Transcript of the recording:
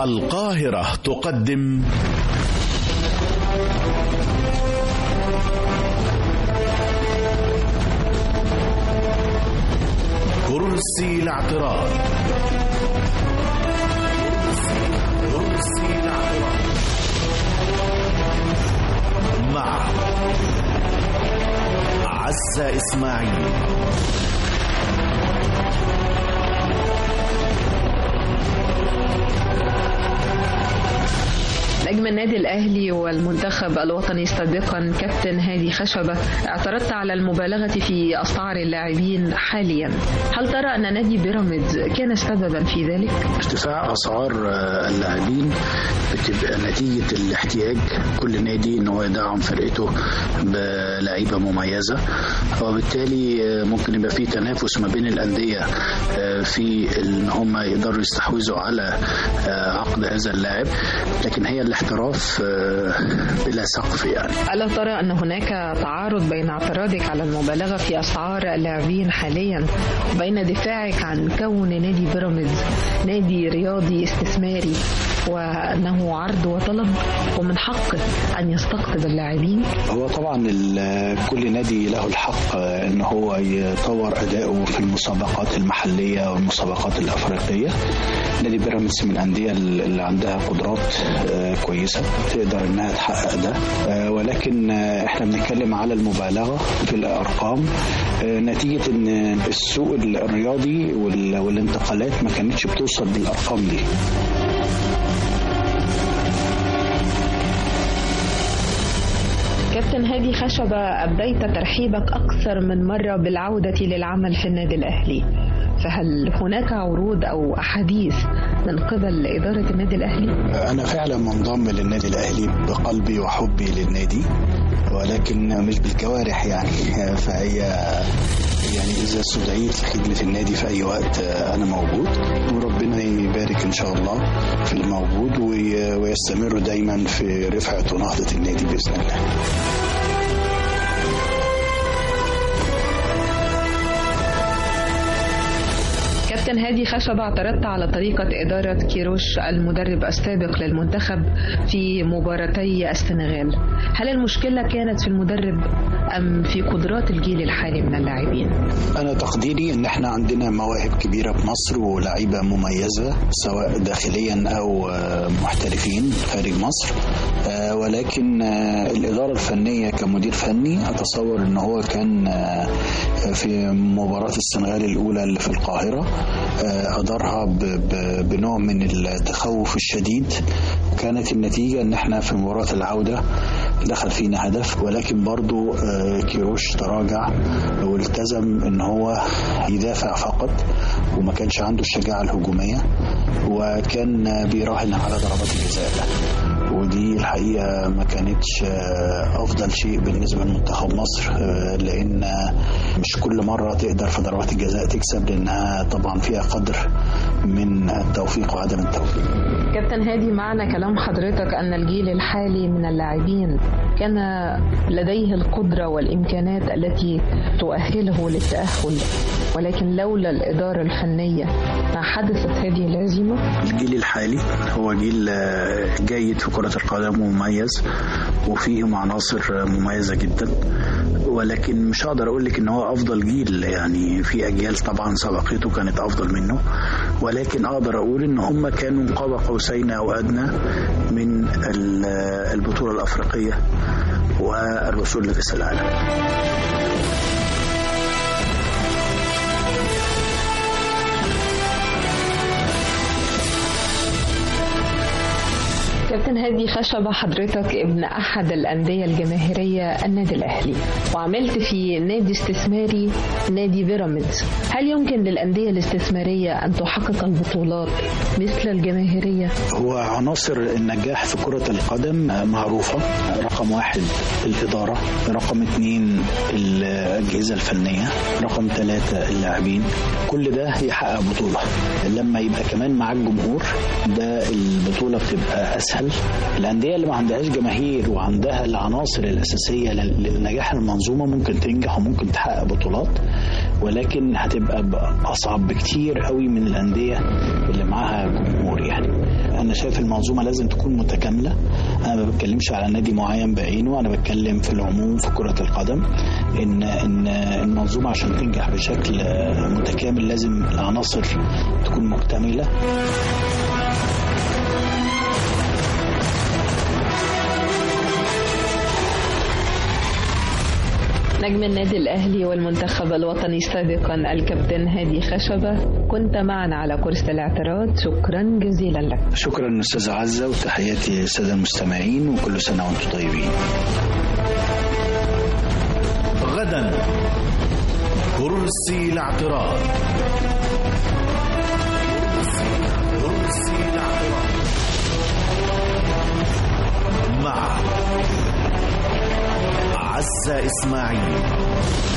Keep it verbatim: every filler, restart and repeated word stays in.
القاهرة تقدم كرسي الاعتراض. كرسي الاعتراض مع عزة إسماعيل. نجم النادي الأهلي والمنتخب الوطني سابقا كابتن هادي خشبة، اعترضت على المبالغة في أسعار اللاعبين حاليا. هل ترى أن نادي بيراميدز كان سببا في ذلك؟ ارتفاع أسعار اللاعبين بتبقى نتيجة الاحتياج كل نادي أنه يدعم فرقته بلاعيبة مميزة، وبالتالي ممكن يبقى في تنافس ما بين الأندية في أن هم يقدروا يستحوذوا على عقد هذا اللاعب، لكن هي الاحتراف بلا سقف. يعني ألا ترى أن هناك تعارض بين اعتراضك على المبالغة في أسعار اللاعبين حاليا وبين دفاعك عن كون نادي بيراميدز نادي رياضي استثماري وأنه عرض وطلب ومن حقه أن يستقطب اللاعبين؟ هو طبعا كل نادي له الحق أن هو يطور أداؤه في المسابقات المحلية والمسابقات الأفريقية. نادي بيراميدز من الأندية اللي عندها قدرات كويسة تقدر أنها تحقق ده، ولكن احنا بنتكلم على المبالغة في الأرقام نتيجة أن السوق الرياضي والانتقالات ما كانتش بتوصل بالأرقام دي. كابتن هادي خشبة، أبديت ترحيبك أكثر من مرة بالعودة للعمل في النادي الأهلي، فهل هناك عروض أو أحاديث من قبل إدارة النادي الأهلي؟ أنا فعلا منضم للنادي الأهلي بقلبي وحبي للنادي، ولكن مش بالجوارح يعني. فهي يعني إذا استدعيت لخدمة النادي في أي وقت أنا موجود، وربنا يبارك إن شاء الله في الموجود ويستمر دايما في رفعة ونهضة النادي بإذن الله. كابتن هادي خشبة، اعترضت على طريقة إدارة كيروش المدرب السابق للمنتخب في مباراتي السنغال. هل المشكلة كانت في المدرب أم في قدرات الجيل الحالي من اللاعبين؟ أنا تقديري أن احنا عندنا مواهب كبيرة في مصر ولاعيبة مميزة سواء داخليا أو محترفين خارج مصر، ولكن الإدارة الفنية كمدير فني أتصور أنه هو كان في مباراة السنغال الأولى اللي في القاهرة أدارها بنوع من التخوف الشديد، وكانت النتيجة أن احنا في مباراة العودة دخل فينا هدف، ولكن برضو كيروش تراجع والتزم ان هو يدافع فقط وما كانش عنده الشجاعة الهجومية، وكان بيراهن على ضربات الجزاء، ودي الحقيقة ما كانتش أفضل شيء بالنسبة لمنتخب مصر، لأن مش كل مرة تقدر في ضربات الجزاء تكسب، لأنها طبعا فيها قدر من التوفيق وعدم التوفيق. كابتن هادي، معنى كلام حضرتك أن الجيل الحالي من اللاعبين كان لديه القدرة والإمكانات التي تؤهله للتأهل، ولكن لولا الإدارة الفنية ما حدثت هذه الهزيمة؟ الجيل الحالي هو جيل جيد في كرة القدم ومميز وفيهم عناصر مميزة جدا، ولكن مش هقدر أقول لك إن هو أفضل جيل. يعني في أجيال طبعا سبقته كانت أفضل منه، ولكن أقدر أقول إن هم كانوا قاب قوسين أو أدنى من البطولة الأفريقية والوصول لكأس العالم. كابتن هادي خشبة، حضرتك ابن أحد الأندية الجماهيرية النادي الأهلي، وعملت في نادي استثماري نادي بيراميدز. هل يمكن للأندية الاستثمارية أن تحقق البطولات مثل الجماهيرية؟ هو عناصر النجاح في كرة القدم معروفة، رقم واحد الإدارة، رقم اثنين الأجهزة الفنية، رقم ثلاثة اللاعبين. كل ده يحقق بطولة. لما يبقى كمان مع الجمهور ده البطولة بتبقى أسهل. الأندية اللي ما عندهاش جماهير وعندها العناصر الأساسية لنجاح المنظومة ممكن تنجح وممكن تحقق بطولات، ولكن هتبقى أصعب بكتير قوي من الأندية اللي معاها جمهور. يعني أنا شايف المنظومة لازم تكون متكاملة. أنا ما بتكلمش على نادي معين بعينه، أنا بتكلم في العموم في كرة القدم. إن إن المنظومة عشان تنجح بشكل متكامل لازم العناصر تكون مكتملة. نجم النادي الأهلي والمنتخب الوطني سابقا الكابتن هادي خشبة، كنت معنا على كرسي الاعتراض، شكرا جزيلا لك. شكرا أستاذة عزة، وتحياتي للسادة المستمعين، وكل سنة وأنتم طيبين. غدا كرسي الاعتراض. كرسي الاعتراض مع عزة إسماعيل.